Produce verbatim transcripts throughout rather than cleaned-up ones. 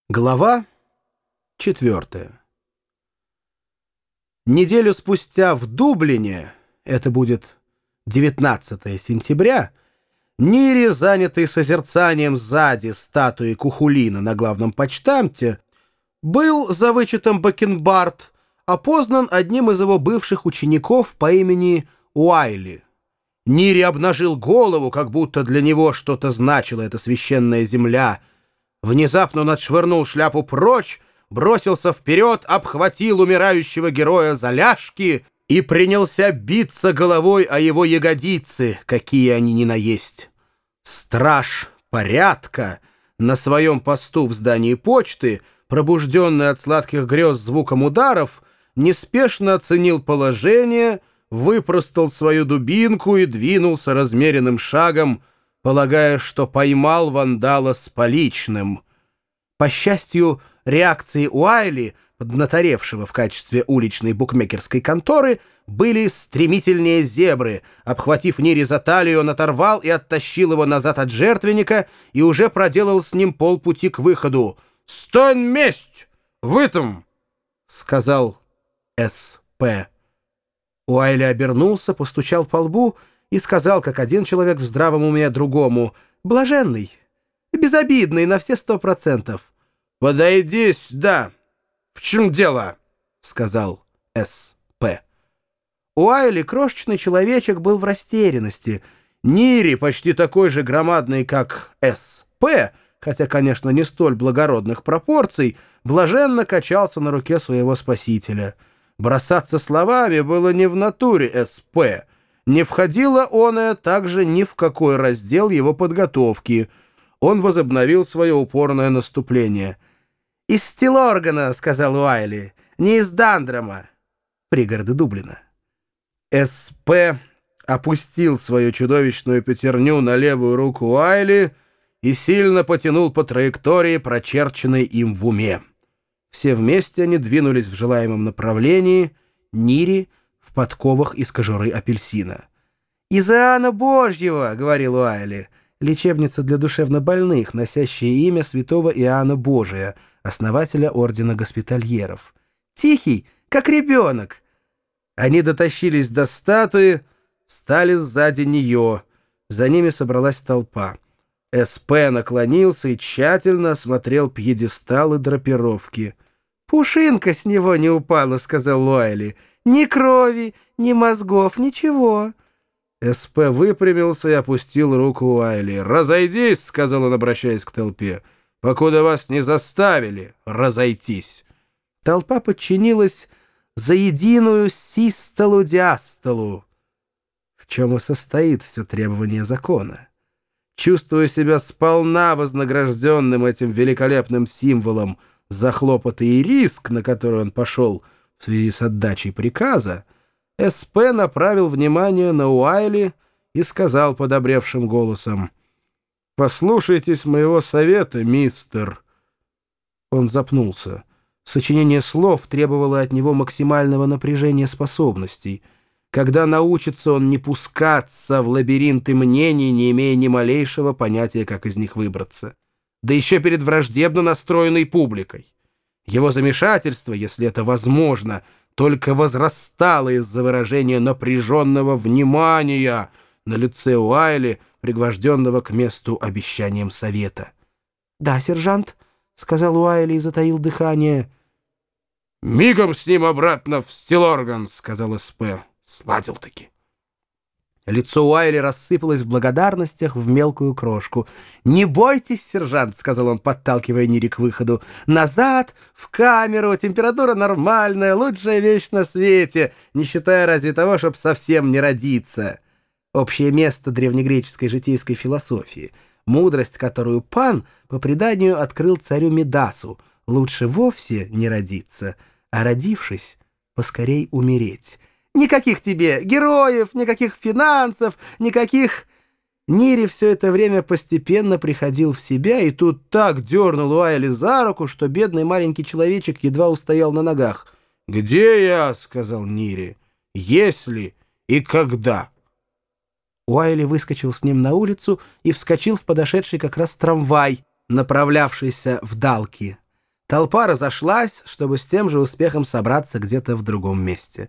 Глава четвертая. Неделю спустя в Дублине, это будет девятнадцатое сентября, Нири, занятый созерцанием сзади статуи Кухулина на главном почтамте, был за вычетом Бакенбард опознан одним из его бывших учеников по имени Уайли. Нири обнажил голову, как будто для него что-то значила эта священная земля. Внезапно он отшвырнул шляпу прочь, бросился вперед, обхватил умирающего героя за ляжки и принялся биться головой о его ягодицы, какие они ни наесть. Страж порядка на своем посту в здании почты, пробужденный от сладких грез звуком ударов, неспешно оценил положение, выпростал свою дубинку и двинулся размеренным шагом, полагая, что поймал вандала с поличным. По счастью, реакции Уайли, поднаторевшего в качестве уличной букмекерской конторы, были стремительнее зебры. Обхватив Нири за талию, он оторвал и оттащил его назад от жертвенника и уже проделал с ним полпути к выходу. «Стань месть! Вы там!» — сказал С П Уайли обернулся, постучал по лбу и сказал, как один человек в здравом уме другому: «Блаженный, безобидный на все сто процентов». «Подойди сюда! В чем дело?» — сказал С П Уайли, крошечный человечек, был в растерянности. Нири, почти такой же громадный, как С П, хотя, конечно, не столь благородных пропорций, блаженно качался на руке своего спасителя. Бросаться словами было не в натуре С П Не входило оное также ни в какой раздел его подготовки. Он возобновил свое упорное наступление. «Из Стилоргана», — сказал Уайли, — «не из Дандрома, пригорода Дублина». С П опустил свою чудовищную пятерню на левую руку Уайли и сильно потянул по траектории, прочерченной им в уме. Все вместе они двинулись в желаемом направлении, Нири в подковах из кожуры апельсина. «Из Иоанна Божьего», — говорил Уайли, — лечебница для душевнобольных, носящая имя святого Иоанна Божия, основателя ордена госпитальеров. «Тихий, как ребенок». Они дотащились до статуи, стали сзади нее. За ними собралась толпа. С П наклонился и тщательно осмотрел пьедестал и драпировки. «Пушинка с него не упала», — сказал Уайли. «Ни крови, ни мозгов, ничего». С П выпрямился и опустил руку Уайли. «Разойдись», — сказал он, обращаясь к толпе, — «покуда вас не заставили разойтись». Толпа подчинилась за единую систолу-диастолу, в чем и состоит все требование закона. Чувствуя себя сполна вознагражденным этим великолепным символом за хлопоты и риск, на который он пошел в связи с отдачей приказа, С П направил внимание на Уайли и сказал подобревшим голосом: «Послушайтесь моего совета, мистер». Он запнулся. Сочинение слов требовало от него максимального напряжения способностей. Когда научится он не пускаться в лабиринты мнений, не имея ни малейшего понятия, как из них выбраться. Да еще перед враждебно настроенной публикой. Его замешательство, если это возможно, только возрастало из-за выражения напряженного внимания на лице Уайли, пригвожденного к месту обещанием совета. «Да, сержант», — сказал Уайли и затаил дыхание. «Мигом с ним обратно в Стилорган», — сказал С П Сладил-таки. Лицо Уайли рассыпалось в благодарностях в мелкую крошку. «Не бойтесь, сержант», — сказал он, подталкивая Нири к выходу. «Назад, в камеру, температура нормальная, лучшая вещь на свете, не считая разве того, чтобы совсем не родиться». Общее место древнегреческой житейской философии, мудрость, которую Пан, по преданию, открыл царю Мидасу: лучше вовсе не родиться, а родившись, поскорей умереть. Никаких тебе героев, никаких финансов, никаких... Нири все это время постепенно приходил в себя, и тут так дернул Уайли за руку, что бедный маленький человечек едва устоял на ногах. «Где я?» — сказал Нири. «Если и когда?» Уайли выскочил с ним на улицу и вскочил в подошедший как раз трамвай, направлявшийся в Далки. Толпа разошлась, чтобы с тем же успехом собраться где-то в другом месте.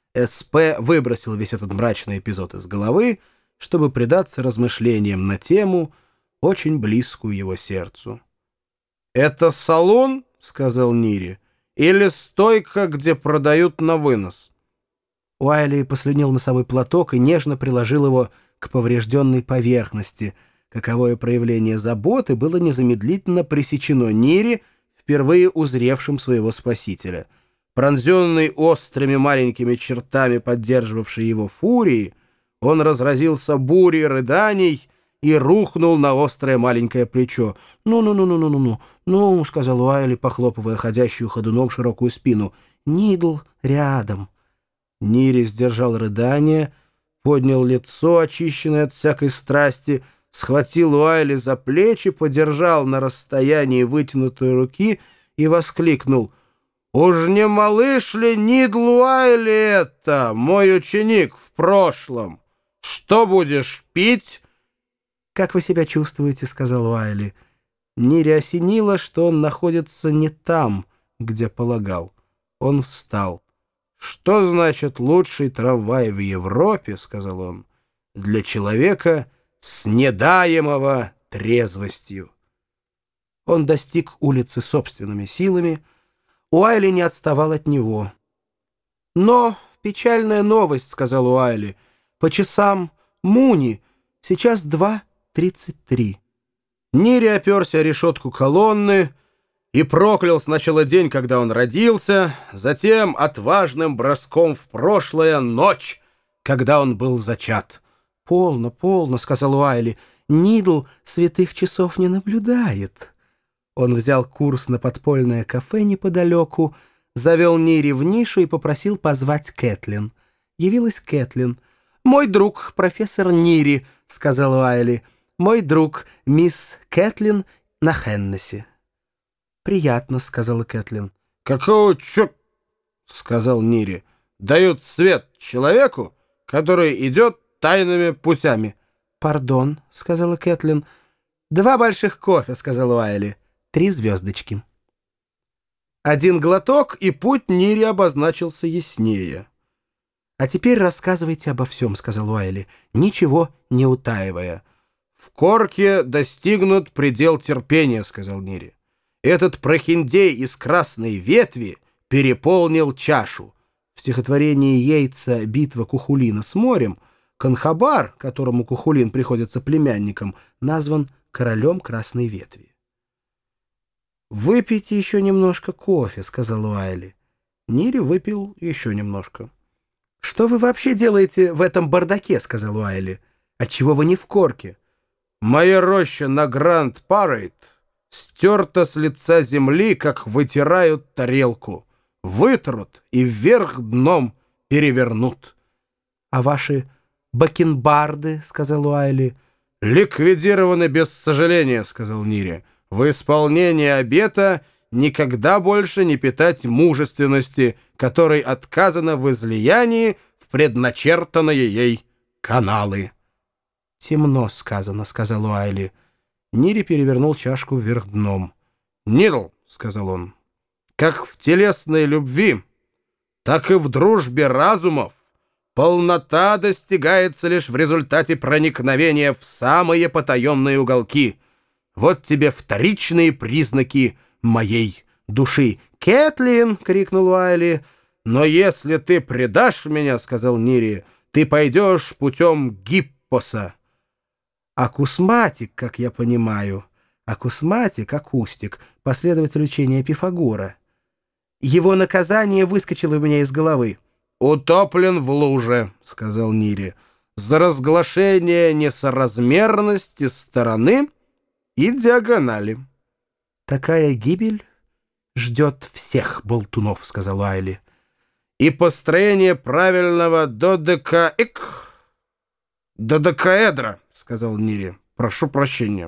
СП выбросил весь этот мрачный эпизод из головы, чтобы предаться размышлениям на тему, очень близкую его сердцу. «Это салон, — сказал Нири, — или стойка, где продают на вынос?» Уайли послюнил носовой платок и нежно приложил его к поврежденной поверхности. Каковое проявление заботы было незамедлительно пресечено Нири, впервые узревшим своего спасителя. Пронзенный острыми маленькими чертами, поддерживавшей его фурии, он разразился бурей рыданий и рухнул на острое маленькое плечо. «Ну-ну-ну-ну-ну-ну-ну, ну, — сказал Уайли, похлопывая ходящую ходуном широкую спину, — Нидл рядом». Нири сдержал рыдание, поднял лицо, очищенное от всякой страсти, схватил Уайли за плечи, подержал на расстоянии вытянутой руки и воскликнул: «Уж не малыш ли Нидл Уайли это, мой ученик в прошлом? Что будешь пить?» «Как вы себя чувствуете?» — сказал Уайли. Нири осенило, что он находится не там, где полагал. Он встал. «Что значит лучший трамвай в Европе, — сказал он, — для человека, снедаемого трезвостью?» Он достиг улицы собственными силами. Уайли не отставал от него. «Но печальная новость, — сказал Уайли, — по часам Муни сейчас два тридцать три». Нири оперся о решетку колонны и проклял сначала день, когда он родился, затем отважным броском в прошлое ночь, когда он был зачат. «Полно, полно, — сказал Уайли, — Нидл святых часов не наблюдает». Он взял курс на подпольное кафе неподалеку, завел Нири в нишу и попросил позвать Кэтлин. Явилась Кэтлин. «Мой друг, профессор Нири, — сказал Уайли, — мой друг, мисс Кэтлин на Хеннесси». «Приятно, — сказала Кэтлин». «Какого чё, — сказал Нири, — дают свет человеку, который идет тайными путями?» «Пардон, — сказала Кэтлин». «Два больших кофе, — сказал Уайли. Три звездочки». Один глоток, и путь Нири обозначился яснее. «А теперь рассказывайте обо всем, — сказал Уайли, — ничего не утаивая». «В Корке достигнут предел терпения, — сказал Нири. Этот прохиндей из красной ветви переполнил чашу». В стихотворении Йейтса «Битва Кухулина с морем» Конхабар, которому Кухулин приходится племянником, назван королем красной ветви. «Выпейте еще немножко кофе, — сказал Уайли. Нири выпил еще немножко. «Что вы вообще делаете в этом бардаке? — сказал Уайли. — Отчего вы не в Корке?» «Моя роща на Гранд-Парейд стерта с лица земли, как вытирают тарелку. Вытрут и вверх дном перевернут». «А ваши бакенбарды? — сказал Уайли. «Ликвидированы без сожаления, — сказал Нири. В исполнении обета никогда больше не питать мужественности, которой отказано в излиянии в предначертанные ей каналы». «Темно сказано, — сказал Уайли». Нири перевернул чашку вверх дном. «Нидл, — сказал он, — как в телесной любви, так и в дружбе разумов полнота достигается лишь в результате проникновения в самые потаенные уголки. Вот тебе вторичные признаки моей души». «Кэтлин!» — крикнул Уайли. «Но если ты предашь меня, — сказал Нири, — ты пойдешь путем Гиппоса». Акусматик, как я понимаю. Акусматик, акустик, последователь учения Пифагора. Его наказание выскочило у меня из головы. «Утоплен в луже, — сказал Нири, — за разглашение несоразмерности стороны и диагонали». «Такая гибель ждет всех болтунов, — сказал Уайли. «И построение правильного додекаэк... додекаэдра, — сказал Нири. — Прошу прощения».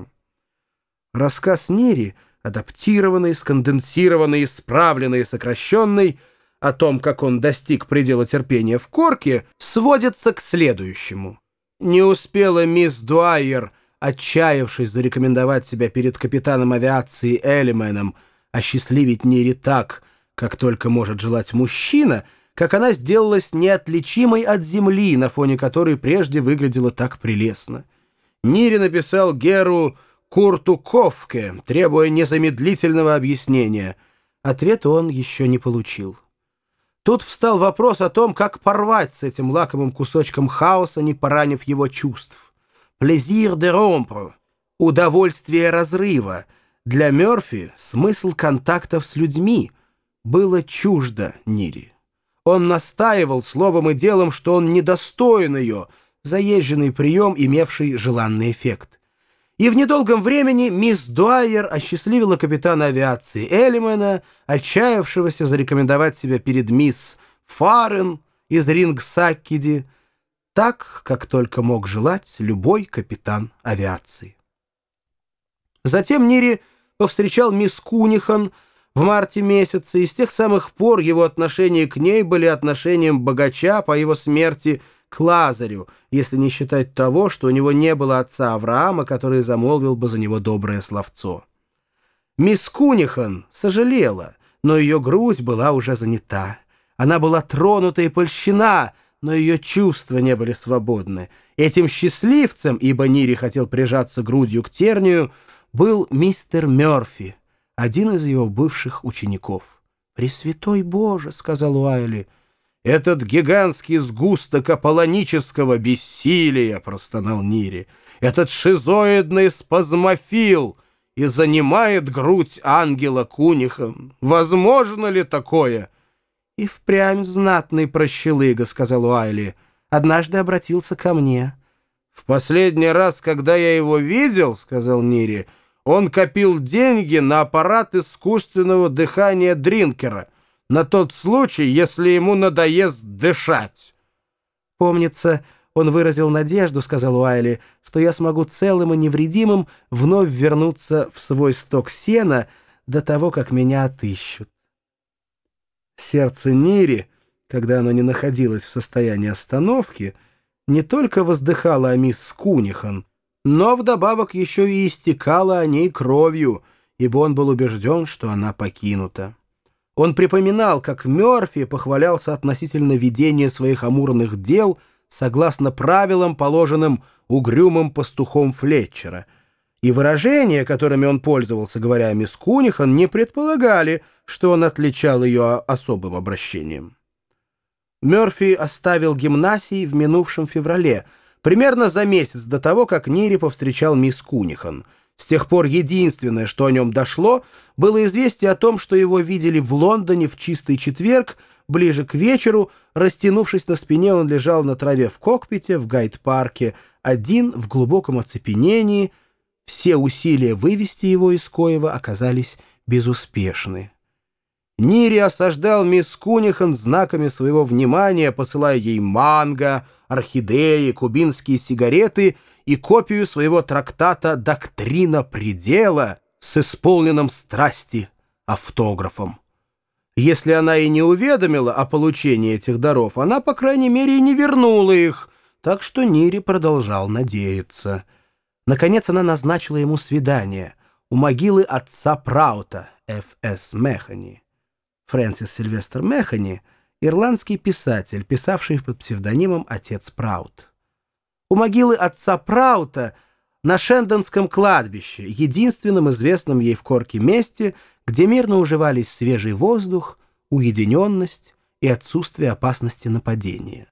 Рассказ Нири, адаптированный, сконденсированный, исправленный и сокращенный, о том, как он достиг предела терпения в Корке, сводится к следующему. Не успела мисс Дуайер, отчаявшись зарекомендовать себя перед капитаном авиации Элименом, осчастливить Нири так, как только может желать мужчина, как она сделалась неотличимой от земли, на фоне которой прежде выглядела так прелестно. Нири написал Геру Курту Ковке, требуя незамедлительного объяснения. Ответа он еще не получил. Тут встал вопрос о том, как порвать с этим лакомым кусочком хаоса, не поранив его чувств. «Плезир де ромпро» — удовольствие разрыва. Для Мёрфи смысл контактов с людьми было чуждо Нири. Он настаивал словом и делом, что он недостоин ее, заезженный прием, имевший желанный эффект. И в недолгом времени мисс Дуайер осчастливила капитана авиации Эллимена, отчаявшегося зарекомендовать себя перед мисс Фарен из Рингсаккиди, так, как только мог желать любой капитан авиации. Затем Нири повстречал мисс Кунихан в марте месяце, и с тех самых пор его отношения к ней были отношением богача по его смерти к Лазарю, если не считать того, что у него не было отца Авраама, который замолвил бы за него доброе словцо. Мисс Кунихан сожалела, но ее грудь была уже занята. Она была тронута и польщена, но ее чувства не были свободны. Этим счастливцем, ибо Нири хотел прижаться грудью к тернию, был мистер Мёрфи, один из его бывших учеников. «Пресвятой Боже!» — сказал Уайли. «Этот гигантский сгусток аполлонического бессилия!» — простонал Нири. «Этот шизоидный спазмофил и занимает грудь ангела Кунихан. Возможно ли такое?» «И впрямь знатный прощелыга», — сказал Уайли. «Однажды обратился ко мне». «В последний раз, когда я его видел, — сказал Нири, — он копил деньги на аппарат искусственного дыхания Дринкера, на тот случай, если ему надоест дышать». «Помнится, он выразил надежду, — сказал Уайли, — что я смогу целым и невредимым вновь вернуться в свой сток сена до того, как меня отыщут». Сердце Нири, когда оно не находилось в состоянии остановки, не только воздыхало о мисс Кунихан, но вдобавок еще и истекало о ней кровью, ибо он был убежден, что она покинута. Он припоминал, как Мёрфи похвалялся относительно ведения своих амурных дел согласно правилам, положенным угрюмым пастухом Флетчера, и выражения, которыми он пользовался, говоря о мисс Кунихан, не предполагали, что он отличал ее особым обращением. Мёрфи оставил гимнасий в минувшем феврале, примерно за месяц до того, как Нири повстречал мисс Кунихан. С тех пор единственное, что о нем дошло, было известие о том, что его видели в Лондоне в чистый четверг, ближе к вечеру. Растянувшись на спине, он лежал на траве в кокпите в Гайд-парке, один в глубоком оцепенении. Все усилия вывести его из коева оказались безуспешны. Нири осаждал мисс Кунихан знаками своего внимания, посылая ей манго, орхидеи, кубинские сигареты и копию своего трактата «Доктрина предела» с исполненным страсти автографом. Если она и не уведомила о получении этих даров, она, по крайней мере, и не вернула их, так что Нири продолжал надеяться. Наконец она назначила ему свидание у могилы отца Праута, Ф С Механи. Фрэнсис Сильвестр Механи — ирландский писатель, писавший под псевдонимом «Отец Праут». У могилы отца Праута на Шендонском кладбище, единственном известном ей в Корке месте, где мирно уживались свежий воздух, уединенность и отсутствие опасности нападения.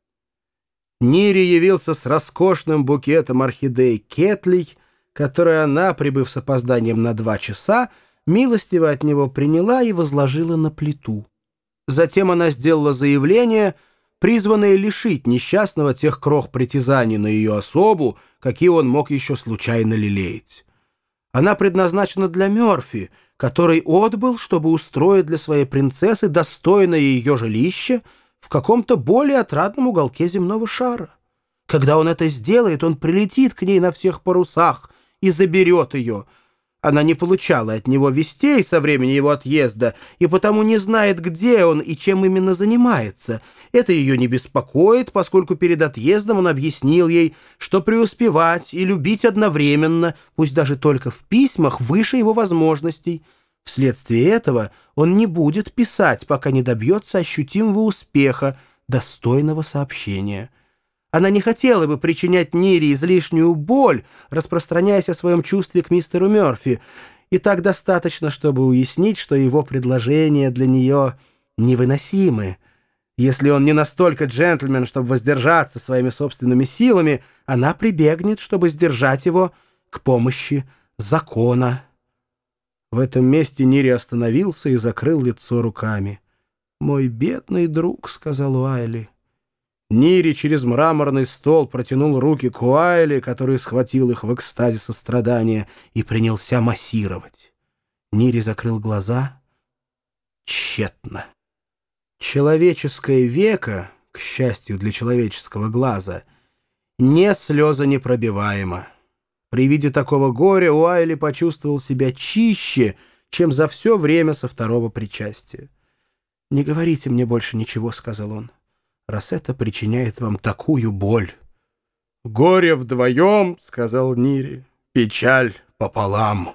Нири явился с роскошным букетом орхидей Кетлей, который она, прибыв с опозданием на два часа, милостиво от него приняла и возложила на плиту. Затем она сделала заявление, призванное лишить несчастного тех крох притязаний на ее особу, какие он мог еще случайно лелеять. Она предназначена для Мёрфи, который отбыл, чтобы устроить для своей принцессы достойное ее жилище в каком-то более отрадном уголке земного шара. Когда он это сделает, он прилетит к ней на всех парусах и заберет ее. Она не получала от него вестей со времени его отъезда и потому не знает, где он и чем именно занимается. Это ее не беспокоит, поскольку перед отъездом он объяснил ей, что преуспевать и любить одновременно, пусть даже только в письмах, выше его возможностей. Вследствие этого он не будет писать, пока не добьется ощутимого успеха, достойного сообщения. Она не хотела бы причинять Нире излишнюю боль, распространяясь о своем чувстве к мистеру Мёрфи, и так достаточно, чтобы уяснить, что его предложения для нее невыносимы. Если он не настолько джентльмен, чтобы воздержаться своими собственными силами, она прибегнет, чтобы сдержать его, к помощи закона. В этом месте Нири остановился и закрыл лицо руками. «Мой бедный друг», — сказал Уайли. Нири через мраморный стол протянул руки к Уайли, который схватил их в экстазе сострадания, и принялся массировать. Нири закрыл глаза. Тщетно. Человеческое веко, к счастью для человеческого глаза, не слезонепробиваемо. При виде такого горя Уайли почувствовал себя чище, чем за все время со второго причастия. «Не говорите мне больше ничего», — сказал он, — «раз это причиняет вам такую боль». «Горе вдвоем», — сказал Нири, — «печаль пополам».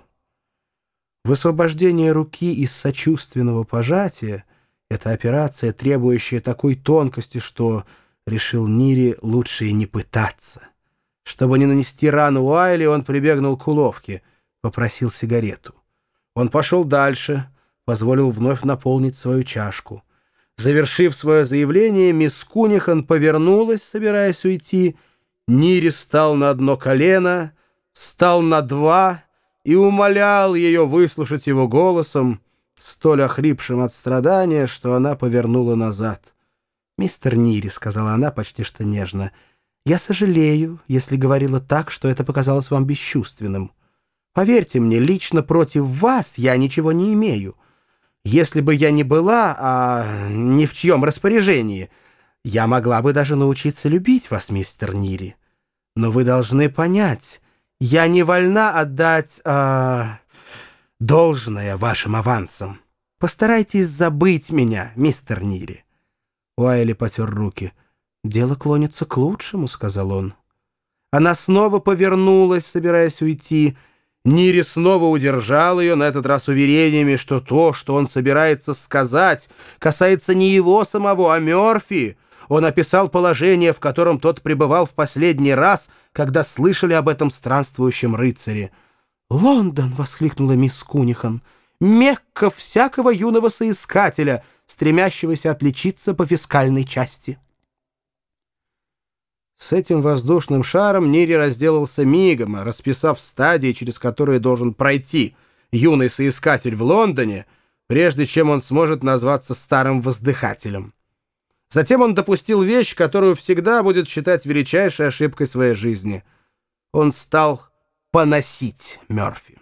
Высвобождение руки из сочувственного пожатия — это операция, требующая такой тонкости, что, решил Нири, лучше и не пытаться. Чтобы не нанести рану Уайли, он прибегнул к уловке, попросил сигарету. Он пошел дальше, позволил вновь наполнить свою чашку. Завершив свое заявление, мисс Кунихан повернулась, собираясь уйти. Нири стал на одно колено, стал на два и умолял ее выслушать его голосом, столь охрипшим от страдания, что она повернула назад. «Мистер Нири», — сказала она почти что нежно, — «я сожалею, если говорила так, что это показалось вам бесчувственным. Поверьте мне, лично против вас я ничего не имею. Если бы я не была, а ни в чьем распоряжении, я могла бы даже научиться любить вас, мистер Нири. Но вы должны понять, я не вольна отдать а, должное вашим авансам. Постарайтесь забыть меня, мистер Нири». Уайли потер руки. «Дело клонится к лучшему», — сказал он. Она снова повернулась, собираясь уйти. Нири снова удержал ее, на этот раз уверениями, что то, что он собирается сказать, касается не его самого, а Мёрфи. Он описал положение, в котором тот пребывал в последний раз, когда слышали об этом странствующем рыцаре. «Лондон!» — воскликнула мисс Кунихан. «Мекка всякого юного соискателя, стремящегося отличиться по фискальной части». С этим воздушным шаром Нири разделался мигом, расписав стадии, через которые должен пройти юный соискатель в Лондоне, прежде чем он сможет назваться старым воздыхателем. Затем он допустил вещь, которую всегда будет считать величайшей ошибкой своей жизни. Он стал поносить Мёрфи.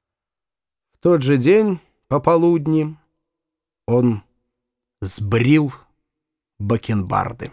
В тот же день, пополудни, он сбрил бакенбарды.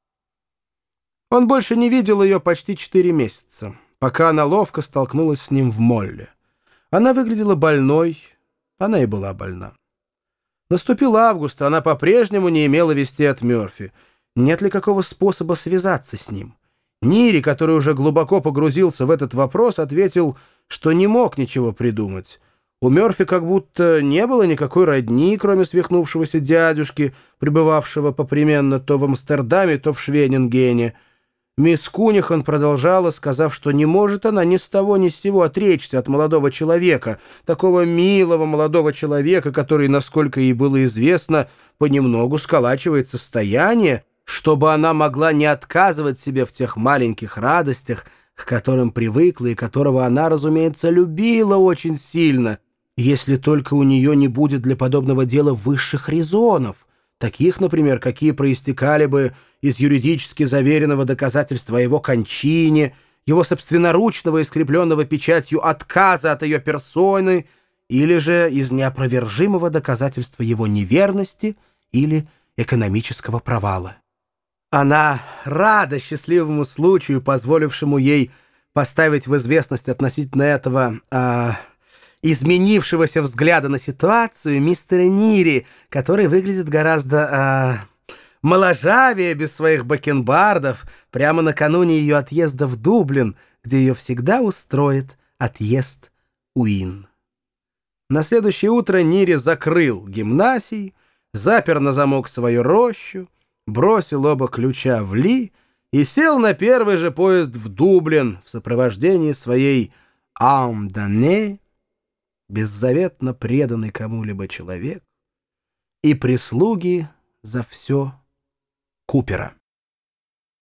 Он больше не видел ее почти четыре месяца, пока она ловко столкнулась с ним в молле. Она выглядела больной, она и была больна. Наступил август, а она по-прежнему не имела вести от Мёрфи. Нет ли какого способа связаться с ним? Нири, который уже глубоко погрузился в этот вопрос, ответил, что не мог ничего придумать. У Мёрфи как будто не было никакой родни, кроме свихнувшегося дядюшки, пребывавшего попременно то в Амстердаме, то в Швенингене. Мисс Кунихан продолжала, сказав, что не может она ни с того ни с сего отречься от молодого человека, такого милого молодого человека, который, насколько ей было известно, понемногу сколачивает состояние, чтобы она могла не отказывать себе в тех маленьких радостях, к которым привыкла и которого она, разумеется, любила очень сильно, если только у нее не будет для подобного дела высших резонов, таких, например, какие проистекали бы из юридически заверенного доказательства о его кончине, его собственноручного и скрепленного печатью отказа от ее персоны, или же из неопровержимого доказательства его неверности или экономического провала. Она рада счастливому случаю, позволившему ей поставить в известность относительно этого а, изменившегося взгляда на ситуацию мистера Нири, который выглядит гораздо а, моложавее без своих бакенбардов прямо накануне ее отъезда в Дублин, где ее всегда устроит отъезд Уин. На следующее утро Нири закрыл гимнасий, запер на замок свою рощу, бросил оба ключа в Ли и сел на первый же поезд в Дублин в сопровождении своей «ам дане», беззаветно преданный кому-либо человек, и прислуги за все Купера.